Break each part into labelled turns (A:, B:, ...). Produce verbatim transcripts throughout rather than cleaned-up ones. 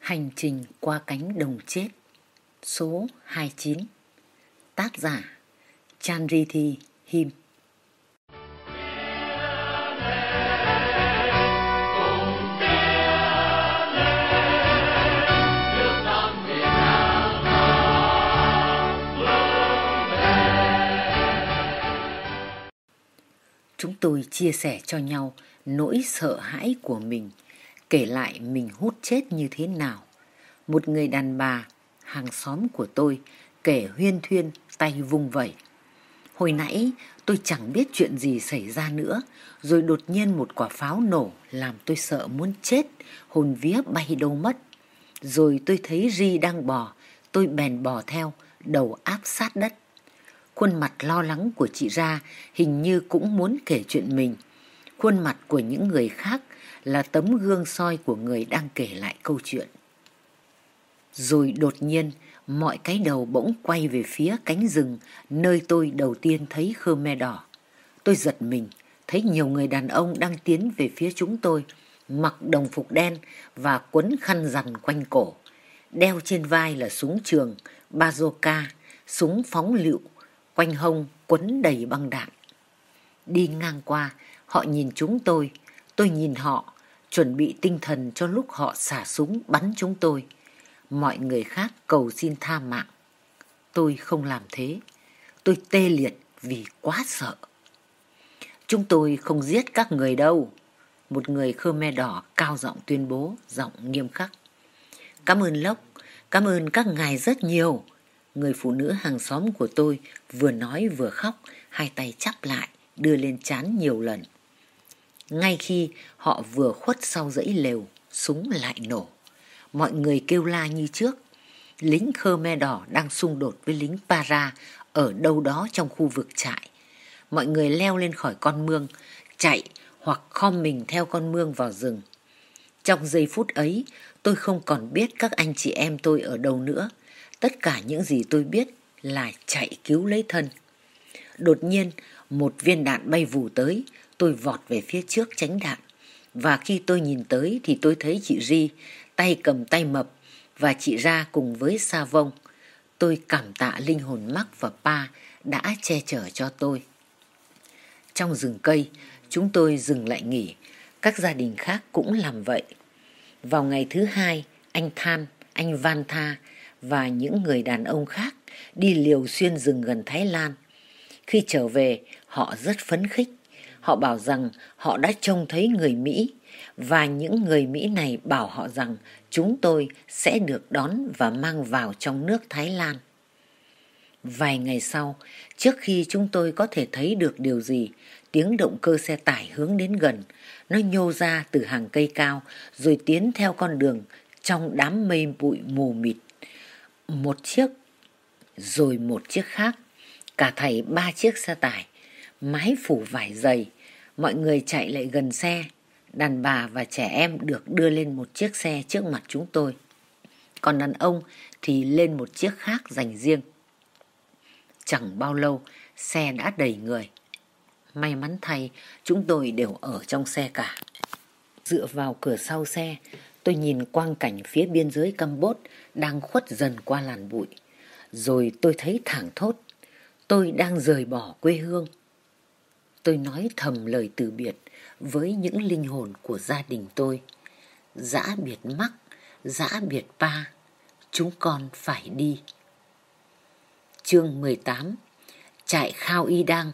A: Hành trình qua cánh đồng chết, số hai mươi chín. Tác giả Chandrithi Him. Chúng tôi chia sẻ cho nhau nỗi sợ hãi của mình, kể lại mình hút chết như thế nào. Một người đàn bà, hàng xóm của tôi, kể huyên thuyên, tay vung vẩy. Hồi nãy tôi chẳng biết chuyện gì xảy ra nữa, rồi đột nhiên một quả pháo nổ làm tôi sợ muốn chết, hồn vía bay đâu mất. Rồi tôi thấy Ri đang bò, tôi bèn bò theo, đầu áp sát đất. Khuôn mặt lo lắng của chị Ra hình như cũng muốn kể chuyện mình. Khuôn mặt của những người khác là tấm gương soi của người đang kể lại câu chuyện. Rồi đột nhiên, mọi cái đầu bỗng quay về phía cánh rừng nơi tôi đầu tiên thấy Khmer Đỏ. Tôi giật mình, thấy nhiều người đàn ông đang tiến về phía chúng tôi, mặc đồng phục đen và quấn khăn rằn quanh cổ. Đeo trên vai là súng trường, bazooka, súng phóng lựu, quanh hông quấn đầy băng đạn. Đi ngang qua, họ nhìn chúng tôi, tôi nhìn họ, chuẩn bị tinh thần cho lúc họ xả súng bắn chúng tôi. Mọi người khác cầu xin tha mạng. Tôi không làm thế. Tôi tê liệt vì quá sợ. Chúng tôi không giết các người đâu. Một người Khmer Đỏ cao giọng tuyên bố, giọng nghiêm khắc. Cảm ơn Lốc, cảm ơn các ngài rất nhiều. Người phụ nữ hàng xóm của tôi vừa nói vừa khóc, hai tay chắp lại, đưa lên trán nhiều lần. Ngay khi họ vừa khuất sau dãy lều, súng lại nổ. Mọi người kêu la như trước. Lính Khmer Đỏ đang xung đột với lính Para ở đâu đó trong khu vực trại. Mọi người leo lên khỏi con mương, chạy hoặc khom mình theo con mương vào rừng. Trong giây phút ấy, tôi không còn biết các anh chị em tôi ở đâu nữa. Tất cả những gì tôi biết là chạy cứu lấy thân. Đột nhiên, một viên đạn bay vù tới, tôi vọt về phía trước tránh đạn. Và khi tôi nhìn tới thì tôi thấy chị Ri, tay cầm tay mập, và chị Ra cùng với Sa Vông. Tôi cảm tạ linh hồn Mark và Pa đã che chở cho tôi. Trong rừng cây, chúng tôi dừng lại nghỉ. Các gia đình khác cũng làm vậy. Vào ngày thứ hai, anh Than, anh Van Tha và những người đàn ông khác đi liều xuyên rừng gần Thái Lan. Khi trở về, họ rất phấn khích. Họ bảo rằng họ đã trông thấy người Mỹ, và những người Mỹ này bảo họ rằng chúng tôi sẽ được đón và mang vào trong nước Thái Lan. Vài ngày sau, trước khi chúng tôi có thể thấy được điều gì, tiếng động cơ xe tải hướng đến gần. Nó nhô ra từ hàng cây cao rồi tiến theo con đường trong đám mây bụi mù mịt. Một chiếc, rồi một chiếc khác, cả thảy ba chiếc xe tải, mái phủ vải dày. Mọi người chạy lại gần xe. Đàn bà và trẻ em được đưa lên một chiếc xe trước mặt chúng tôi. Còn đàn ông thì lên một chiếc khác dành riêng. Chẳng bao lâu, xe đã đầy người. May mắn thay, chúng tôi đều ở trong xe cả. Dựa vào cửa sau xe, tôi nhìn quang cảnh phía biên giới Campuchia đang khuất dần qua làn bụi. Rồi tôi thấy thảng thốt, tôi đang rời bỏ quê hương. Tôi nói thầm lời từ biệt với những linh hồn của gia đình tôi. Dã biệt Mark, dã biệt Pa, chúng con phải đi. Chương mười tám. Trại Khao Y Đăng.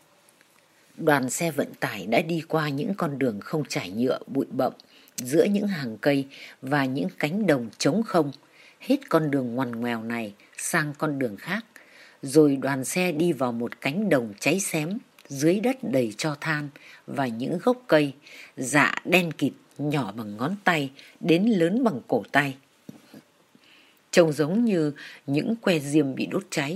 A: Đoàn xe vận tải đã đi qua những con đường không trải nhựa bụi bặm, giữa những hàng cây và những cánh đồng trống không, hết con đường ngoằn ngoèo này sang con đường khác. Rồi đoàn xe đi vào một cánh đồng cháy xém, dưới đất đầy tro than và những gốc cây, dạ đen kịt nhỏ bằng ngón tay đến lớn bằng cổ tay. Trông giống như những que diêm bị đốt cháy.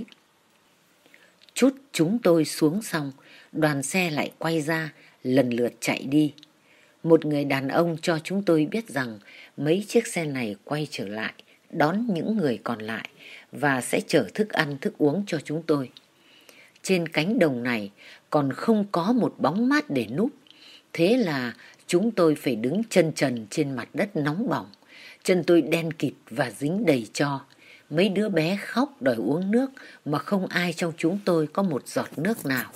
A: Chút chúng tôi xuống xong, đoàn xe lại quay ra, lần lượt chạy đi. Một người đàn ông cho chúng tôi biết rằng mấy chiếc xe này quay trở lại, đón những người còn lại và sẽ chở thức ăn thức uống cho chúng tôi. Trên cánh đồng này còn không có một bóng mát để núp. Thế là chúng tôi phải đứng chân trần trên mặt đất nóng bỏng, Chân tôi đen kịt và dính đầy tro. Mấy đứa bé khóc đòi uống nước mà không ai trong chúng tôi có một giọt nước nào.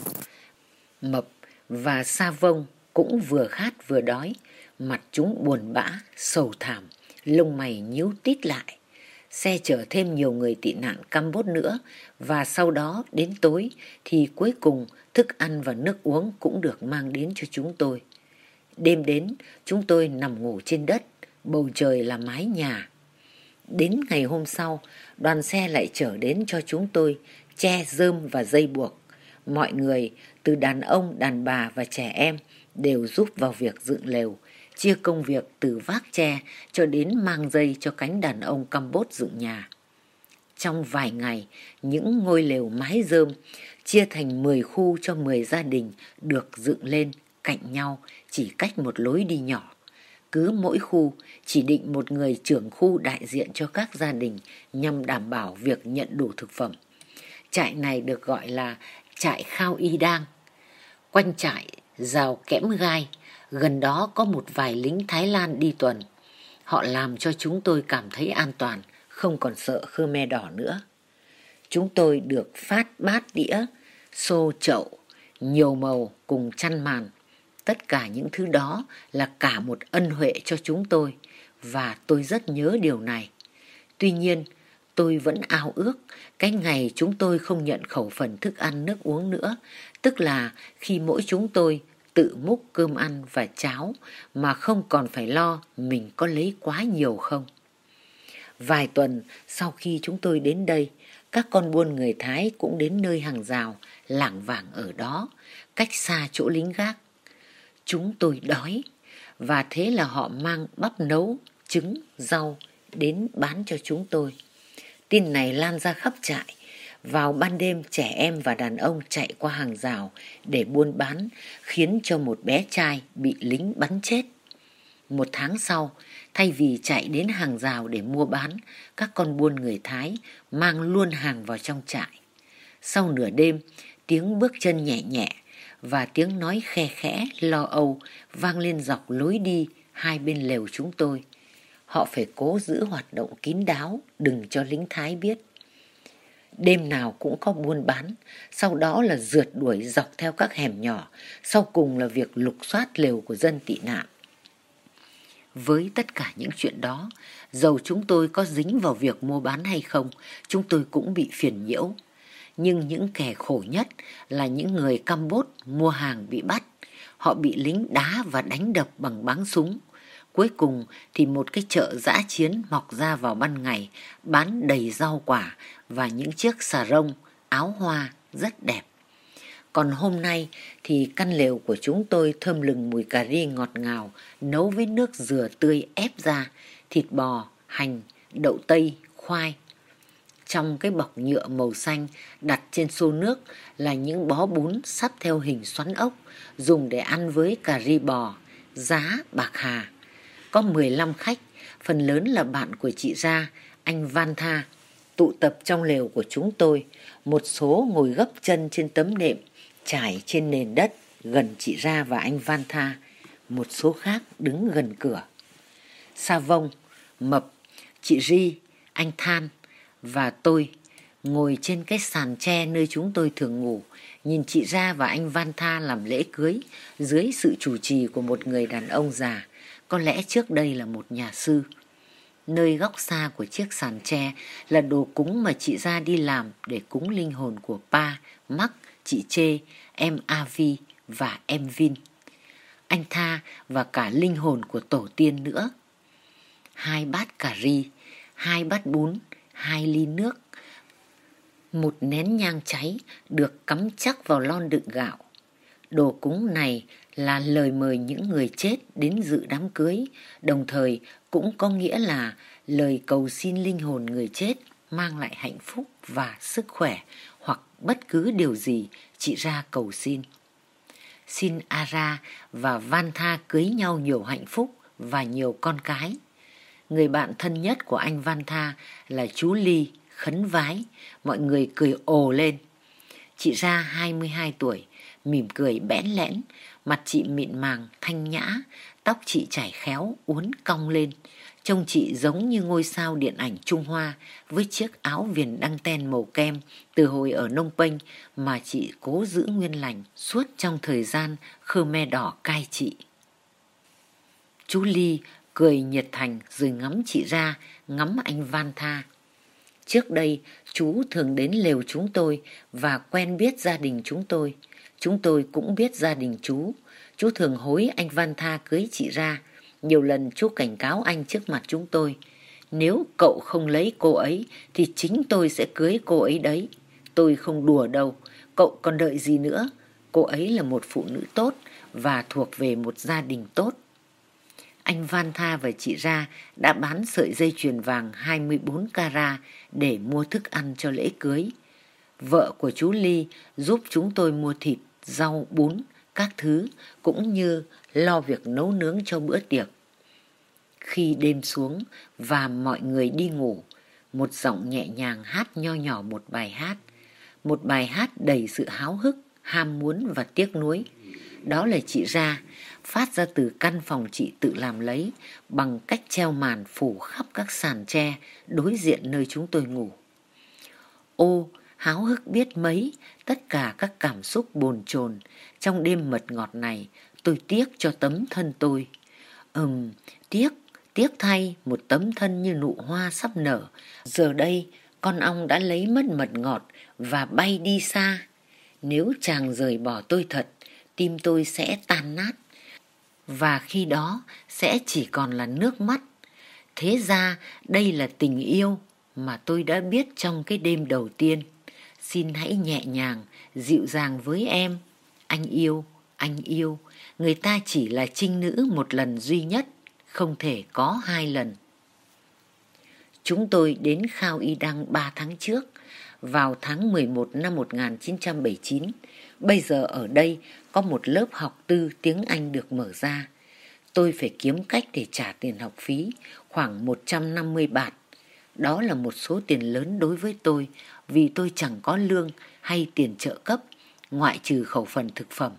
A: Mập và Sa Vông cũng vừa khát vừa đói, mặt chúng buồn bã, sầu thảm, lông mày nhíu tít lại. Xe chở thêm nhiều người tị nạn Campuchia nữa, và sau đó đến tối thì cuối cùng thức ăn và nước uống cũng được mang đến cho chúng tôi. Đêm đến, chúng tôi nằm ngủ trên đất, bầu trời là mái nhà. Đến ngày hôm sau, đoàn xe lại chở đến cho chúng tôi tre, rơm và dây buộc. Mọi người, từ đàn ông, đàn bà và trẻ em, đều giúp vào việc dựng lều, chia công việc từ vác tre cho đến mang dây cho cánh đàn ông Campuchia dựng nhà. Trong vài ngày, những ngôi lều mái rơm chia thành mười khu cho mười gia đình được dựng lên cạnh nhau, chỉ cách một lối đi nhỏ. Cứ mỗi khu chỉ định một người trưởng khu đại diện cho các gia đình nhằm đảm bảo việc nhận đủ thực phẩm. Trại này được gọi là trại Khao Y Đang. Quanh trại rào kẽm gai, gần đó có một vài lính Thái Lan đi tuần. Họ làm cho chúng tôi cảm thấy an toàn, không còn sợ Khmer Đỏ nữa. Chúng tôi được phát bát đĩa, xô chậu, nhiều màu cùng chăn màn. Tất cả những thứ đó là cả một ân huệ cho chúng tôi, và tôi rất nhớ điều này. Tuy nhiên, tôi vẫn ao ước cái ngày chúng tôi không nhận khẩu phần thức ăn nước uống nữa, tức là khi mỗi chúng tôi tự múc cơm ăn và cháo mà không còn phải lo mình có lấy quá nhiều không. Vài tuần sau khi chúng tôi đến đây, các con buôn người Thái cũng đến nơi hàng rào, lảng vảng ở đó, cách xa chỗ lính gác. Chúng tôi đói, và thế là họ mang bắp nấu, trứng, rau đến bán cho chúng tôi. Tin này lan ra khắp trại. Vào ban đêm, trẻ em và đàn ông chạy qua hàng rào để buôn bán, khiến cho một bé trai bị lính bắn chết. Một tháng sau, thay vì chạy đến hàng rào để mua bán, các con buôn người Thái mang luôn hàng vào trong trại. Sau nửa đêm, tiếng bước chân nhẹ nhẹ và tiếng nói khe khẽ lo âu vang lên dọc lối đi hai bên lều chúng tôi. Họ phải cố giữ hoạt động kín đáo, đừng cho lính Thái biết. Đêm nào cũng có buôn bán, sau đó là rượt đuổi dọc theo các hẻm nhỏ, sau cùng là việc lục soát lều của dân tị nạn. Với tất cả những chuyện đó, dầu chúng tôi có dính vào việc mua bán hay không, chúng tôi cũng bị phiền nhiễu. Nhưng những kẻ khổ nhất là những người Campuchia mua hàng bị bắt. Họ bị lính đá và đánh đập bằng báng súng. Cuối cùng thì một cái chợ dã chiến mọc ra vào ban ngày, bán đầy rau quả và những chiếc xà rông, áo hoa rất đẹp. Còn hôm nay thì căn lều của chúng tôi thơm lừng mùi cà ri ngọt ngào, nấu với nước dừa tươi ép ra, thịt bò, hành, đậu tây, khoai. Trong cái bọc nhựa màu xanh đặt trên xô nước là những bó bún sắp theo hình xoắn ốc, dùng để ăn với cà ri bò, giá bạc hà. Có mười lăm khách, phần lớn là bạn của chị Ra, anh Van Tha, tụ tập trong lều của chúng tôi. Một số ngồi gấp chân trên tấm nệm trải trên nền đất gần chị Ra và anh Van Tha. Một số khác đứng gần cửa. Sa Vông, Mập, chị Ri, anh Than và tôi ngồi trên cái sàn tre nơi chúng tôi thường ngủ, nhìn chị Ra và anh Van Tha làm lễ cưới dưới sự chủ trì của một người đàn ông già, có lẽ trước đây là một nhà sư. Nơi góc xa của chiếc sàn tre là đồ cúng mà chị Ra đi làm để cúng linh hồn của Pa, Mắc, chị Chê, em Avi và em Vin, anh Tha và cả linh hồn của tổ tiên nữa. Hai bát cà ri, hai bát bún, hai ly nước, một nén nhang cháy được cắm chắc vào lon đựng gạo. Đồ cúng này là lời mời những người chết đến dự đám cưới, đồng thời cũng có nghĩa là lời cầu xin linh hồn người chết mang lại hạnh phúc và sức khỏe hoặc bất cứ điều gì chị Ra cầu xin. Xin Ara và Van Tha cưới nhau nhiều hạnh phúc và nhiều con cái. Người bạn thân nhất của anh Van Tha là chú Ly khấn vái, mọi người cười ồ lên. Chị Ra hai mươi hai tuổi, mỉm cười bẽn lẽn, mặt chị mịn màng, thanh nhã, tóc chị chải khéo, uốn cong lên. Trông chị giống như ngôi sao điện ảnh Trung Hoa với chiếc áo viền đăng ten màu kem từ hồi ở Nông Penh mà chị cố giữ nguyên lành suốt trong thời gian Khmer Đỏ cai trị. Chú Ly cười nhiệt thành rồi ngắm chị ra, ngắm anh Van Tha. Trước đây, chú thường đến lều chúng tôi và quen biết gia đình chúng tôi. Chúng tôi cũng biết gia đình chú. Chú thường hối anh Van Tha cưới chị ra. Nhiều lần chú cảnh cáo anh trước mặt chúng tôi. Nếu cậu không lấy cô ấy thì chính tôi sẽ cưới cô ấy đấy. Tôi không đùa đâu. Cậu còn đợi gì nữa? Cô ấy là một phụ nữ tốt và thuộc về một gia đình tốt. Anh Van Tha và chị Ra đã bán sợi dây chuyền vàng hai mươi bốn carat để mua thức ăn cho lễ cưới. Vợ của chú Ly giúp chúng tôi mua thịt, rau, bún, các thứ, cũng như lo việc nấu nướng cho bữa tiệc. Khi đêm xuống và mọi người đi ngủ, một giọng nhẹ nhàng hát nho nhỏ một bài hát. Một bài hát đầy sự háo hức, ham muốn và tiếc nuối. Đó là chị Ra, phát ra từ căn phòng chị tự làm lấy bằng cách treo màn phủ khắp các sàn tre đối diện nơi chúng tôi ngủ. Ô, háo hức biết mấy, tất cả các cảm xúc bồn chồn trong đêm mật ngọt này, tôi tiếc cho tấm thân tôi. Ừm, tiếc, tiếc thay một tấm thân như nụ hoa sắp nở. Giờ đây, con ong đã lấy mất mật ngọt và bay đi xa. Nếu chàng rời bỏ tôi thật, tim tôi sẽ tan nát. Và khi đó sẽ chỉ còn là nước mắt. Thế ra đây là tình yêu mà tôi đã biết trong cái đêm đầu tiên. Xin hãy nhẹ nhàng, dịu dàng với em. Anh yêu, anh yêu. Người ta chỉ là trinh nữ một lần duy nhất, không thể có hai lần. Chúng tôi đến Khao Y Đăng ba tháng trước, vào tháng mười một năm một nghìn chín trăm bảy mươi chín. Bây giờ ở đây có một lớp học tư tiếng Anh được mở ra. Tôi phải kiếm cách để trả tiền học phí, khoảng một trăm năm mươi bạt. Đó là một số tiền lớn đối với tôi vì tôi chẳng có lương hay tiền trợ cấp, ngoại trừ khẩu phần thực phẩm.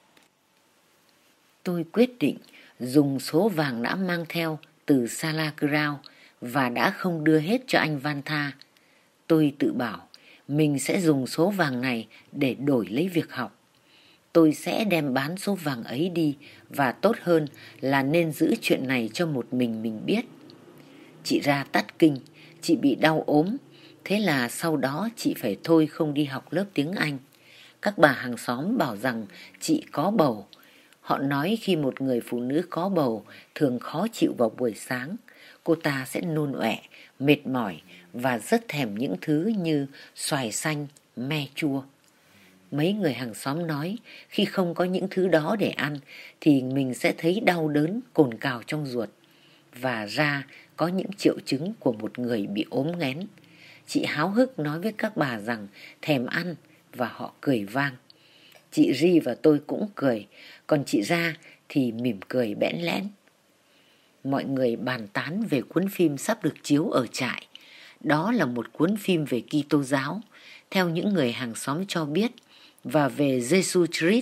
A: Tôi quyết định dùng số vàng đã mang theo từ Salagrao và đã không đưa hết cho anh Van Tha. Tôi tự bảo mình sẽ dùng số vàng này để đổi lấy việc học. Tôi sẽ đem bán số vàng ấy đi và tốt hơn là nên giữ chuyện này cho một mình mình biết. Chị Ra tắt kinh, chị bị đau ốm, thế là sau đó chị phải thôi không đi học lớp tiếng Anh. Các bà hàng xóm bảo rằng chị có bầu. Họ nói khi một người phụ nữ có bầu thường khó chịu vào buổi sáng. Cô ta sẽ nôn ọe, mệt mỏi và rất thèm những thứ như xoài xanh, me chua. Mấy người hàng xóm nói khi không có những thứ đó để ăn thì mình sẽ thấy đau đớn cồn cào trong ruột. Và Ra có những triệu chứng của một người bị ốm nghén. Chị háo hức nói với các bà rằng thèm ăn và họ cười vang. Chị Ri và tôi cũng cười, còn chị Ra thì mỉm cười bẽn lẽn. Mọi người bàn tán về cuốn phim sắp được chiếu ở trại. Đó là một cuốn phim về Kitô giáo, theo những người hàng xóm cho biết, và về Jesus Christ.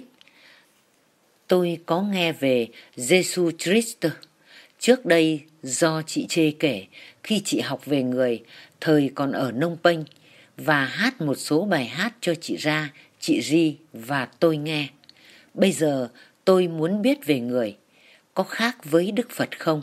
A: Tôi có nghe về Jesus Christ trước đây do chị Chê kể khi chị học về người thời còn ở Nông Penh và hát một số bài hát cho chị Ra, chị Ri và tôi nghe. Bây giờ tôi muốn biết về người, có khác với Đức Phật không?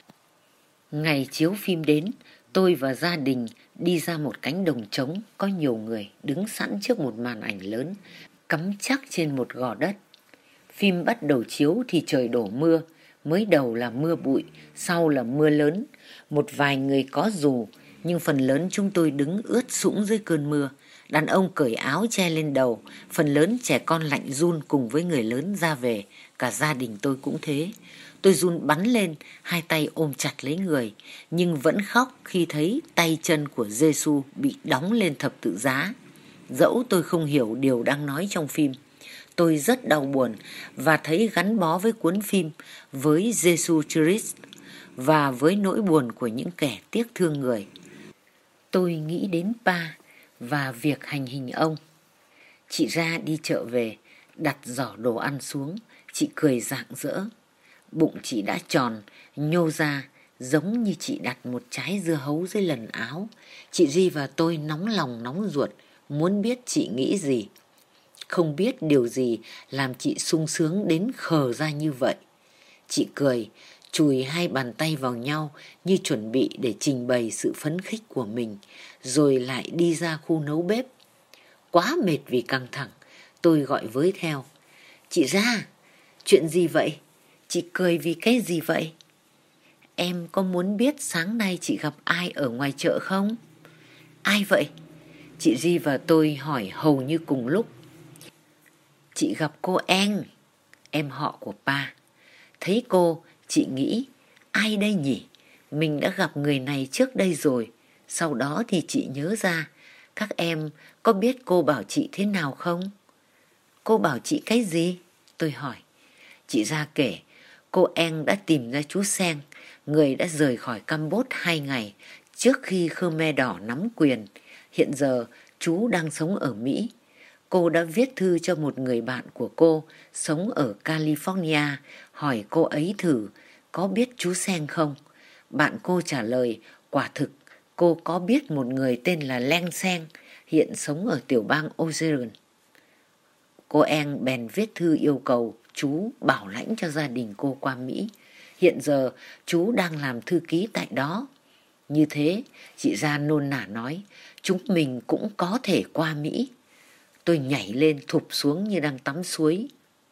A: Ngày chiếu phim đến, tôi và gia đình đi ra một cánh đồng trống có nhiều người đứng sẵn trước một màn ảnh lớn cắm chắc trên một gò đất. Phim bắt đầu chiếu thì trời đổ mưa, mới đầu là mưa bụi, sau là mưa lớn. Một vài người có dù, nhưng phần lớn chúng tôi đứng ướt sũng dưới cơn mưa. Đàn ông cởi áo che lên đầu, phần lớn trẻ con lạnh run cùng với người lớn ra về, cả gia đình tôi cũng thế. Tôi run bắn lên, hai tay ôm chặt lấy người, nhưng vẫn khóc khi thấy tay chân của Giêsu bị đóng lên thập tự giá. Dẫu tôi không hiểu điều đang nói trong phim, tôi rất đau buồn và thấy gắn bó với cuốn phim, với Jesus Christ và với nỗi buồn của những kẻ tiếc thương người. Tôi nghĩ đến Pa và việc hành hình ông. Chị Ra đi chợ về, đặt giỏ đồ ăn xuống, chị cười rạng rỡ. Bụng chị đã tròn, nhô ra giống như chị đặt một trái dưa hấu dưới lần áo. Chị Ri và tôi nóng lòng nóng ruột, muốn biết chị nghĩ gì. Không biết điều gì làm chị sung sướng đến khờ ra như vậy. Chị cười, chùi hai bàn tay vào nhau như chuẩn bị để trình bày sự phấn khích của mình, rồi lại đi ra khu nấu bếp. Quá mệt vì căng thẳng, tôi gọi với theo. Chị Ra, chuyện gì vậy? Chị cười vì cái gì vậy? Em có muốn biết sáng nay chị gặp ai ở ngoài chợ không? Ai vậy? Chị Ri và tôi hỏi hầu như cùng lúc. Chị gặp cô Anh, em họ của Pa. Thấy cô, chị nghĩ, ai đây nhỉ? Mình đã gặp người này trước đây rồi. Sau đó thì chị nhớ ra, các em có biết cô bảo chị thế nào không? Cô bảo chị cái gì? Tôi hỏi. Chị Ra kể, cô Anh đã tìm ra chú Seng, người đã rời khỏi Campuchia hai ngày trước khi Khmer Đỏ nắm quyền. Hiện giờ chú đang sống ở Mỹ. Cô đã viết thư cho một người bạn của cô sống ở California, hỏi cô ấy thử có biết chú Seng không. Bạn cô trả lời quả thực cô có biết một người tên là Leng Seng, hiện sống ở tiểu bang Oregon. Cô Anh bèn viết thư yêu cầu chú bảo lãnh cho gia đình cô qua Mỹ. Hiện giờ chú đang làm thư ký tại đó. Như thế, chị Ra nôn nả nói, chúng mình cũng có thể qua Mỹ. Tôi nhảy lên thụp xuống như đang tắm suối.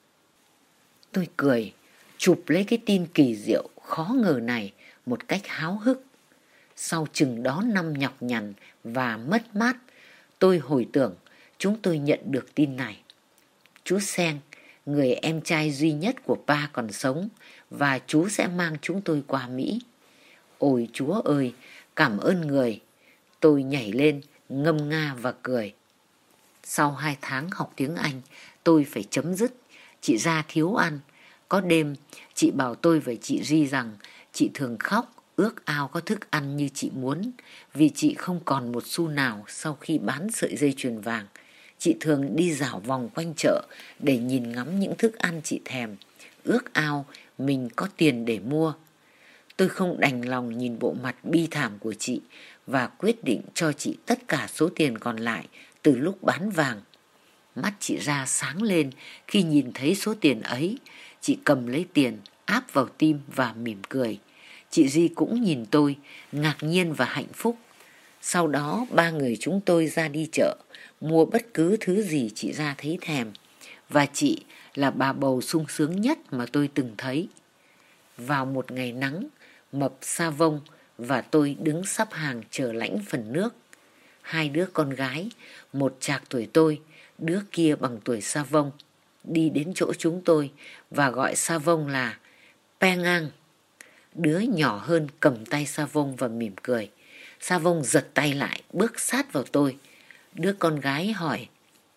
A: Tôi cười, chụp lấy cái tin kỳ diệu, khó ngờ này một cách háo hức. Sau chừng đó năm nhọc nhằn và mất mát, tôi hồi tưởng chúng tôi nhận được tin này. Chú Seng, người em trai duy nhất của Pa còn sống, và chú sẽ mang chúng tôi qua Mỹ. Ôi Chúa ơi, cảm ơn người. Tôi nhảy lên, ngâm nga và cười. Sau hai tháng học tiếng Anh, tôi phải chấm dứt. Chị Ra thiếu ăn. Có đêm, chị bảo tôi và chị Ri rằng chị thường khóc, ước ao có thức ăn như chị muốn, vì chị không còn một xu nào sau khi bán sợi dây chuyền vàng. Chị thường đi dạo vòng quanh chợ để nhìn ngắm những thức ăn chị thèm, ước ao mình có tiền để mua. Tôi không đành lòng nhìn bộ mặt bi thảm của chị và quyết định cho chị tất cả số tiền còn lại từ lúc bán vàng. Mắt chị Ra sáng lên khi nhìn thấy số tiền ấy. Chị cầm lấy tiền, áp vào tim và mỉm cười. Chị Ri cũng nhìn tôi, ngạc nhiên và hạnh phúc. Sau đó ba người chúng tôi ra đi chợ, mua bất cứ thứ gì chị Ra thấy thèm. Và chị là bà bầu sung sướng nhất mà tôi từng thấy. Vào một ngày nắng, Mập, Sa Vông và tôi đứng sắp hàng chờ lãnh phần nước. Hai đứa con gái, một trạc tuổi tôi, đứa kia bằng tuổi Sa Vông, đi đến chỗ chúng tôi và gọi Sa Vông là Pengang. Đứa nhỏ hơn cầm tay Sa Vông và mỉm cười. Sa Vông giật tay lại, bước sát vào tôi. Đứa con gái hỏi,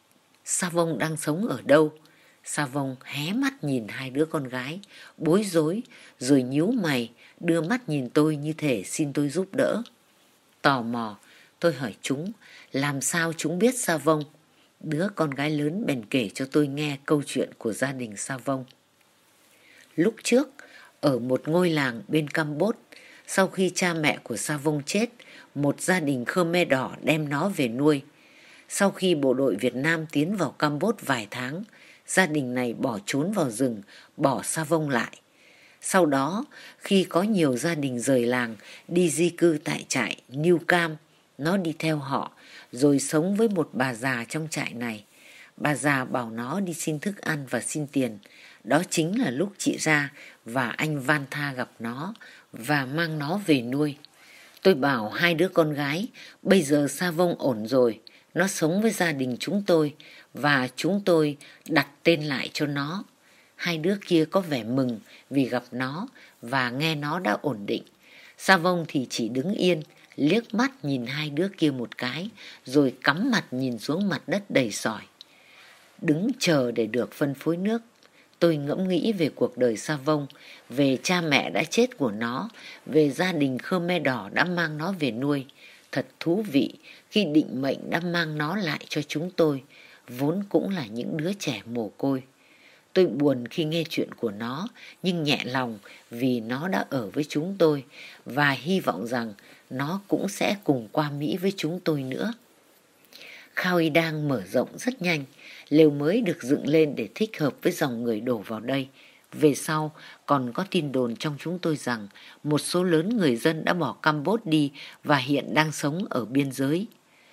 A: Sa Vông đang sống ở đâu? Sa Vông hé mắt nhìn hai đứa con gái, bối rối, rồi nhíu mày, đưa mắt nhìn tôi như thể xin tôi giúp đỡ. Tò mò, tôi hỏi chúng, làm sao chúng biết Sa Vông? Đứa con gái lớn bèn kể cho tôi nghe câu chuyện của gia đình Sa Vông. Lúc trước, ở một ngôi làng bên Campuchia, sau khi cha mẹ của Sa Vông chết, một gia đình Khmer Đỏ đem nó về nuôi. Sau khi bộ đội Việt Nam tiến vào Campuchia vài tháng, gia đình này bỏ trốn vào rừng, bỏ Sa Vông lại. Sau đó, khi có nhiều gia đình rời làng đi di cư tại trại New Cam, nó đi theo họ, rồi sống với một bà già trong trại này. Bà già bảo nó đi xin thức ăn và xin tiền. Đó chính là lúc chị Ra và anh Van Tha gặp nó và mang nó về nuôi. Tôi bảo hai đứa con gái, bây giờ Sa Vông ổn rồi, nó sống với gia đình chúng tôi và chúng tôi đặt tên lại cho nó. Hai đứa kia có vẻ mừng vì gặp nó và nghe nó đã ổn định. Sa Vông thì chỉ đứng yên, liếc mắt nhìn hai đứa kia một cái, rồi cắm mặt nhìn xuống mặt đất đầy sỏi. Đứng chờ để được phân phối nước. Tôi ngẫm nghĩ về cuộc đời Sa Vông, về cha mẹ đã chết của nó, về gia đình Khmer Đỏ đã mang nó về nuôi. Thật thú vị khi định mệnh đã mang nó lại cho chúng tôi, vốn cũng là những đứa trẻ mồ côi. Tôi buồn khi nghe chuyện của nó, nhưng nhẹ lòng vì nó đã ở với chúng tôi và hy vọng rằng nó cũng sẽ cùng qua Mỹ với chúng tôi nữa. Khao Y đang mở rộng rất nhanh, lều mới được dựng lên để thích hợp với dòng người đổ vào đây. Về sau, còn có tin đồn trong chúng tôi rằng một số lớn người dân đã bỏ Campuchia đi và hiện đang sống ở biên giới.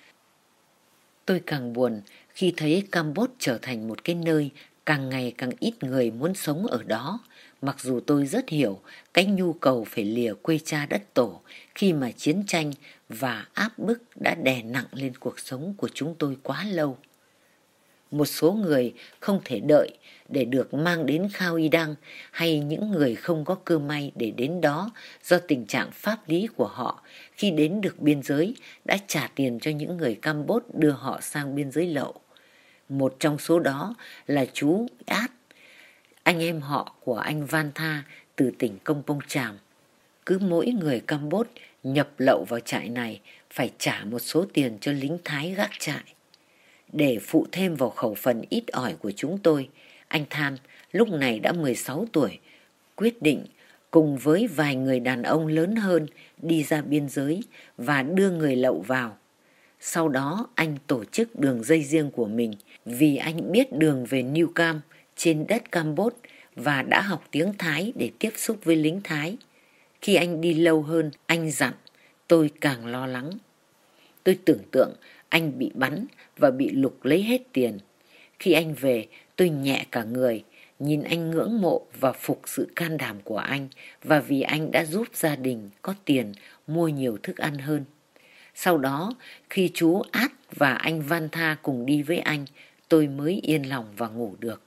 A: Tôi càng buồn khi thấy Campuchia trở thành một cái nơi càng ngày càng ít người muốn sống ở đó, mặc dù tôi rất hiểu cái nhu cầu phải lìa quê cha đất tổ khi mà chiến tranh và áp bức đã đè nặng lên cuộc sống của chúng tôi quá lâu. Một số người không thể đợi để được mang đến Khao Y Đăng, hay những người không có cơ may để đến đó do tình trạng pháp lý của họ khi đến được biên giới đã trả tiền cho những người Campuchia đưa họ sang biên giới lậu. Một trong số đó là chú Át, anh em họ của anh Van Tha từ tỉnh Công Pông Chàm. Cứ mỗi người Campuchia nhập lậu vào trại này phải trả một số tiền cho lính Thái gác trại. Để phụ thêm vào khẩu phần ít ỏi của chúng tôi, anh Than lúc này đã mười sáu tuổi, quyết định cùng với vài người đàn ông lớn hơn đi ra biên giới và đưa người lậu vào. Sau đó anh tổ chức đường dây riêng của mình vì anh biết đường về New Cam trên đất Campuchia và đã học tiếng Thái để tiếp xúc với lính Thái. Khi anh đi lâu hơn, anh dặn, tôi càng lo lắng. Tôi tưởng tượng anh bị bắn và bị lục lấy hết tiền. Khi anh về, tôi nhẹ cả người, nhìn anh ngưỡng mộ và phục sự can đảm của anh và vì anh đã giúp gia đình có tiền mua nhiều thức ăn hơn. Sau đó, khi chú Át và anh Van Tha cùng đi với anh, tôi mới yên lòng và ngủ được.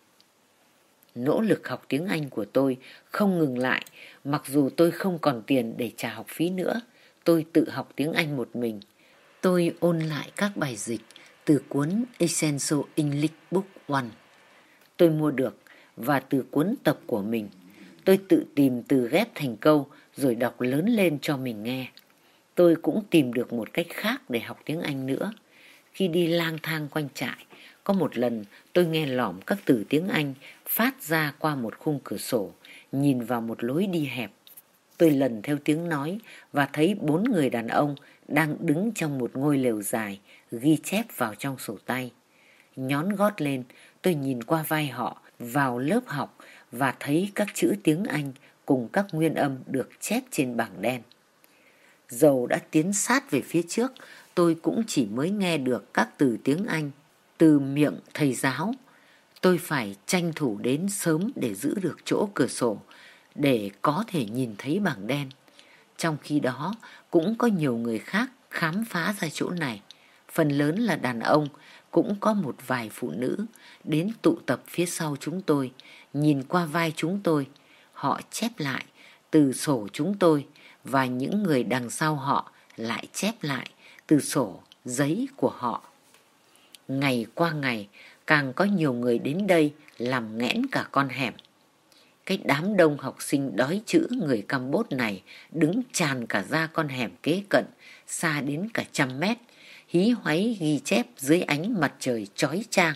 A: Nỗ lực học tiếng Anh của tôi không ngừng lại, mặc dù tôi không còn tiền để trả học phí nữa. Tôi tự học tiếng Anh một mình. Tôi ôn lại các bài dịch từ cuốn Essential English Book One tôi mua được và từ cuốn tập của mình. Tôi tự tìm từ ghép thành câu rồi đọc lớn lên cho mình nghe. Tôi cũng tìm được một cách khác để học tiếng Anh nữa. Khi đi lang thang quanh trại, có một lần tôi nghe lỏm các từ tiếng Anh phát ra qua một khung cửa sổ, nhìn vào một lối đi hẹp. Tôi lần theo tiếng nói và thấy bốn người đàn ông đang đứng trong một ngôi lều dài, ghi chép vào trong sổ tay. Nhón gót lên, tôi nhìn qua vai họ vào lớp học và thấy các chữ tiếng Anh cùng các nguyên âm được chép trên bảng đen. Dầu đã tiến sát về phía trước, tôi cũng chỉ mới nghe được các từ tiếng Anh từ miệng thầy giáo. Tôi phải tranh thủ đến sớm để giữ được chỗ cửa sổ, để có thể nhìn thấy bảng đen. Trong khi đó, cũng có nhiều người khác khám phá ra chỗ này. Phần lớn là đàn ông, cũng có một vài phụ nữ đến tụ tập phía sau chúng tôi, nhìn qua vai chúng tôi. Họ chép lại từ sổ chúng tôi và những người đằng sau họ lại chép lại từ sổ giấy của họ. Ngày qua ngày, càng có nhiều người đến đây làm nghẽn cả con hẻm. Cái đám đông học sinh đói chữ người Campuchia này đứng tràn cả ra con hẻm kế cận, xa đến cả trăm mét, hí hoáy ghi chép dưới ánh mặt trời chói chang.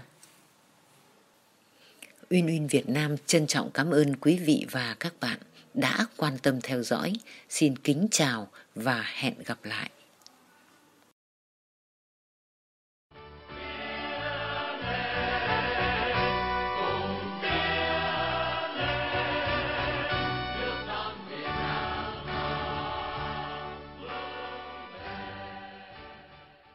A: Uyên Uyên Việt Nam trân trọng cảm ơn quý vị và các bạn đã quan tâm theo dõi. Xin kính chào và hẹn gặp lại.